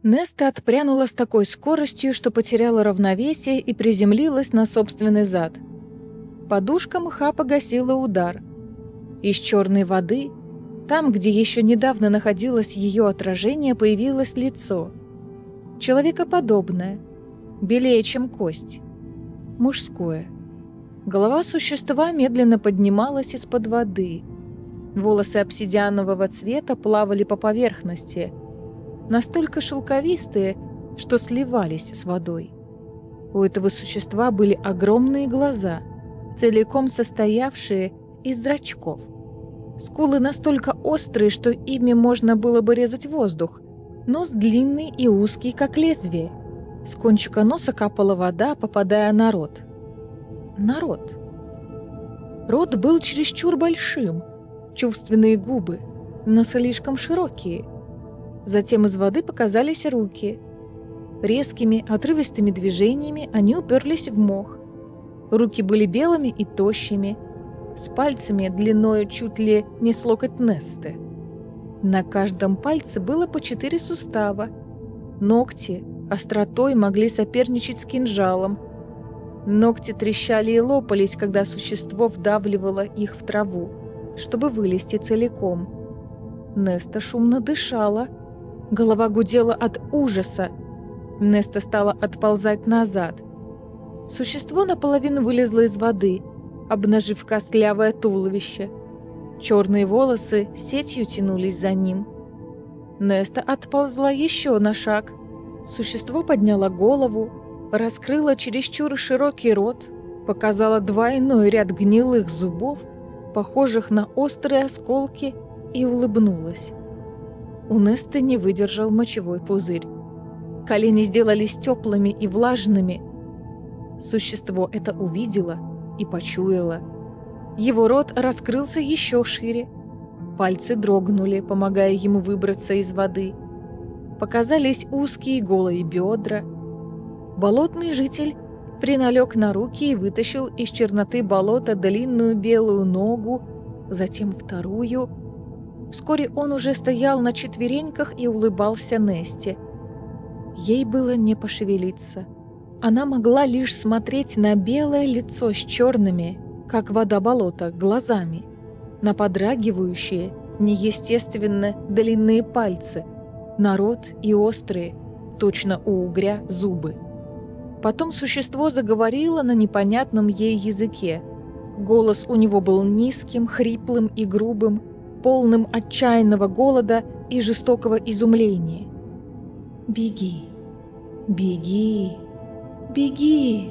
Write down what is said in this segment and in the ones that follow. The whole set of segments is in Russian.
Неста отпрянула с такой скоростью, что потеряла равновесие и приземлилась на собственный зад. Подушка мха погасила удар. Из черной воды, там, где еще недавно находилось ее отражение, появилось лицо. Человекоподобное, белее, чем кость. Мужское. Голова существа медленно поднималась из-под воды. Волосы обсидианового цвета плавали по поверхности, настолько шелковистые, что сливались с водой. У этого существа были огромные глаза, целиком состоявшие из зрачков. Скулы настолько острые, что ими можно было бы резать воздух. Нос длинный и узкий, как лезвие. С кончика носа капала вода, попадая на рот. Рот был чересчур большим, чувственные губы, но слишком широкие. Затем из воды показались руки. Резкими, отрывистыми движениями они уперлись в мох. Руки были белыми и тощими, с пальцами длиною чуть ли не с локоть Несты. На каждом пальце было по 4 сустава. Ногти остротой могли соперничать с кинжалом. Ногти трещали и лопались, когда существо вдавливало их в траву, чтобы вылезти целиком. Неста шумно дышала. Голова гудела от ужаса. Неста стала отползать назад. Существо наполовину вылезло из воды, обнажив костлявое туловище. Черные волосы сетью тянулись за ним. Неста отползла еще на шаг. Существо подняло голову, раскрыло чересчур широкий рот, показало двойной ряд гнилых зубов, похожих на острые осколки, и улыбнулось. У Несты не выдержал мочевой пузырь. Колени сделались теплыми и влажными. Существо это увидело и почуяло. Его рот раскрылся еще шире. Пальцы дрогнули, помогая ему выбраться из воды. Показались узкие голые бедра. Болотный житель приналег на руки и вытащил из черноты болота длинную белую ногу, затем вторую. Вскоре он уже стоял на четвереньках и улыбался Несте. Ей было не пошевелиться. Она могла лишь смотреть на белое лицо с черными, как вода болота, глазами, на подрагивающие, неестественно длинные пальцы, на рот и острые, точно у угря, зубы. Потом существо заговорило на непонятном ей языке. Голос у него был низким, хриплым и грубым, полным отчаянного голода и жестокого изумления. «Беги, беги, беги!»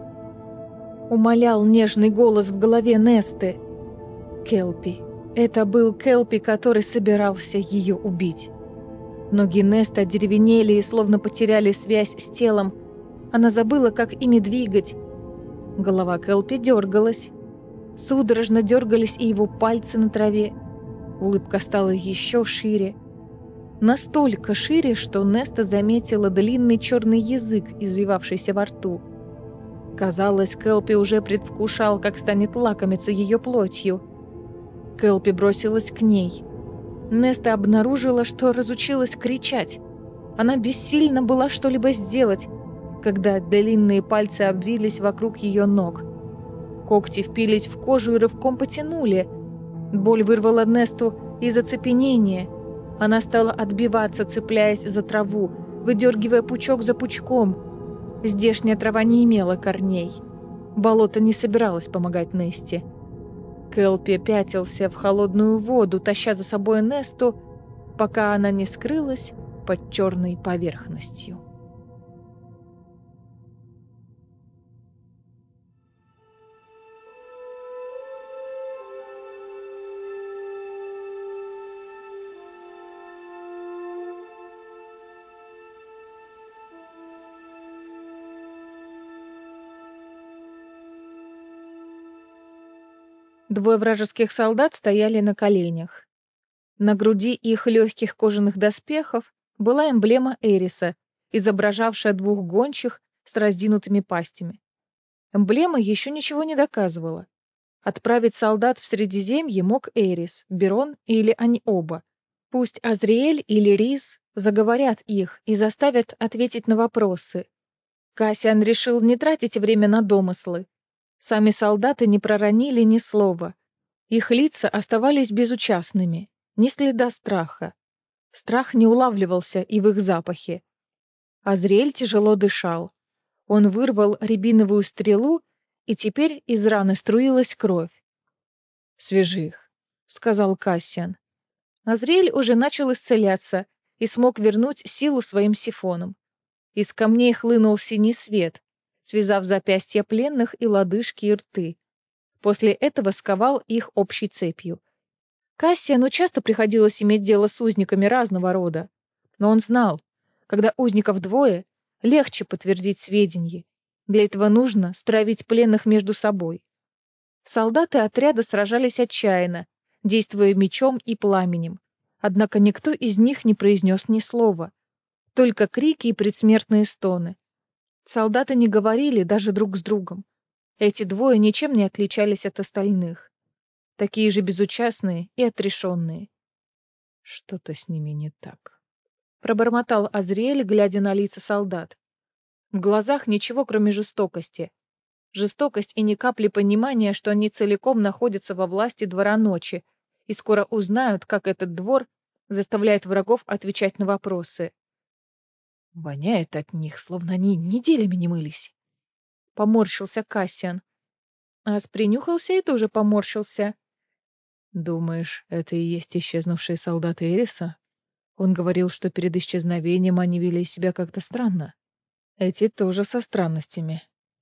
умолял нежный голос в голове Несты. Келпи. Это был Келпи, который собирался ее убить. Ноги Несты одеревенели и словно потеряли связь с телом. Она забыла, как ими двигать. Голова Келпи дергалась. Судорожно дергались и его пальцы на траве. Улыбка стала еще шире. Настолько шире, что Неста заметила длинный черный язык, извивавшийся во рту. Казалось, Келпи уже предвкушал, как станет лакомиться ее плотью. Келпи бросилась к ней. Неста обнаружила, что разучилась кричать. Она бессильна была что-либо сделать, когда длинные пальцы обвились вокруг ее ног. Когти впились в кожу и рывком потянули. Боль вырвала Несту из оцепенения. Она стала отбиваться, цепляясь за траву, выдергивая пучок за пучком. Здешняя трава не имела корней. Болото не собиралось помогать Несте. Келпи пятился в холодную воду, таща за собой Несту, пока она не скрылась под черной поверхностью. Двое вражеских солдат стояли на коленях. На груди их легких кожаных доспехов была эмблема Эриса, изображавшая двух гончих с раздвинутыми пастями. Эмблема еще ничего не доказывала. Отправить солдат в Средиземье мог Эрис, Берон или они оба. Пусть Азриэль или Рис заговорят их и заставят ответить на вопросы. Кассиан решил не тратить время на домыслы. Сами солдаты не проронили ни слова. Их лица оставались безучастными, ни следа страха. Страх не улавливался и в их запахе. Азриэль тяжело дышал. Он вырвал рябиновую стрелу, и теперь из раны струилась кровь. «Свяжи их», — сказал Кассиан. Азриэль уже начал исцеляться и смог вернуть силу своим сифонам. Из камней хлынул синий свет, связав запястья пленных и лодыжки и рты. После этого сковал их общей цепью. Кассиану часто приходилось иметь дело с узниками разного рода, но он знал, когда узников двое, легче подтвердить сведения. Для этого нужно стравить пленных между собой. Солдаты отряда сражались отчаянно, действуя мечом и пламенем. Однако никто из них не произнес ни слова, только крики и предсмертные стоны. Солдаты не говорили даже друг с другом. Эти двое ничем не отличались от остальных. Такие же безучастные и отрешенные. «Что-то с ними не так», — пробормотал Азриэль, глядя на лица солдат. В глазах ничего, кроме жестокости. Жестокость и ни капли понимания, что они целиком находятся во власти двора ночи и скоро узнают, как этот двор заставляет врагов отвечать на вопросы. Воняет от них, словно они неделями не мылись. Поморщился Кассиан. Ас принюхался и тоже поморщился. «Думаешь, это и есть исчезнувшие солдаты Эриса? Он говорил, что перед исчезновением они вели себя как-то странно. Эти тоже со странностями».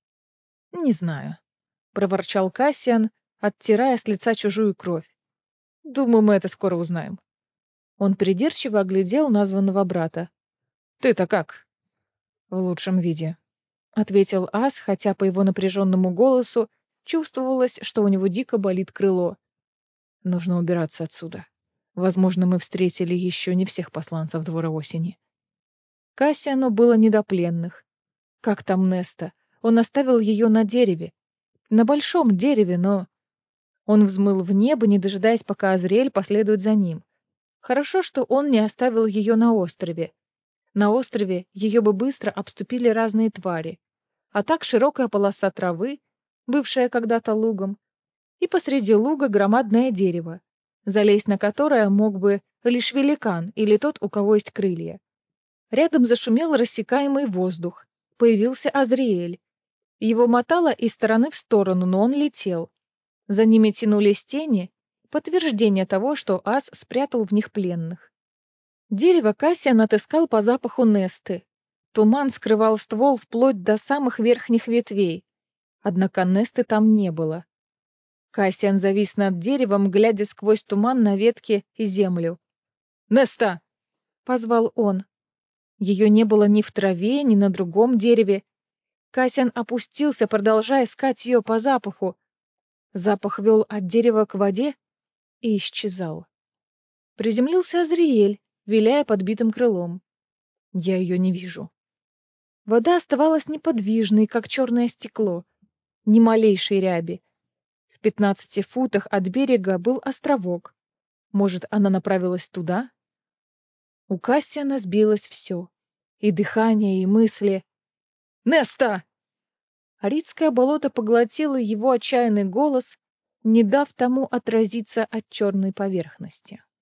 «Не знаю», — проворчал Кассиан, оттирая с лица чужую кровь. «Думаю, мы это скоро узнаем». Он придирчиво оглядел названного брата. «Ты-то как?» «В лучшем виде», — ответил Ас, хотя по его напряженному голосу чувствовалось, что у него дико болит крыло. «Нужно убираться отсюда. Возможно, мы встретили еще не всех посланцев двора осени». Кассиану было не до пленных. Как там Неста? Он оставил ее на дереве. На большом дереве, но... Он взмыл в небо, не дожидаясь, пока Азриэль последует за ним. Хорошо, что он не оставил ее на острове. На острове ее бы быстро обступили разные твари. А так широкая полоса травы, бывшая когда-то лугом, и посреди луга громадное дерево, залезть на которое мог бы лишь великан или тот, у кого есть крылья. Рядом зашумел рассекаемый воздух. Появился Азриэль. Его мотало из стороны в сторону, но он летел. За ними тянулись тени, подтверждение того, что Ас спрятал в них пленных. Дерево Кассиан отыскал по запаху Несты. Туман скрывал ствол вплоть до самых верхних ветвей. Однако Несты там не было. Кассиан завис над деревом, глядя сквозь туман на ветки и землю. «Неста!» — позвал он. Ее не было ни в траве, ни на другом дереве. Кассиан опустился, продолжая искать ее по запаху. Запах вел от дерева к воде и исчезал. Приземлился Азриэль, виляя подбитым крылом. Я ее не вижу. Вода оставалась неподвижной, как черное стекло. Ни малейшей ряби. В 15 футах от берега был островок. Может, она направилась туда? У Кассиана сбилось все. И дыхание, и мысли. «Неста!» Аридское болото поглотило его отчаянный голос, не дав тому отразиться от черной поверхности.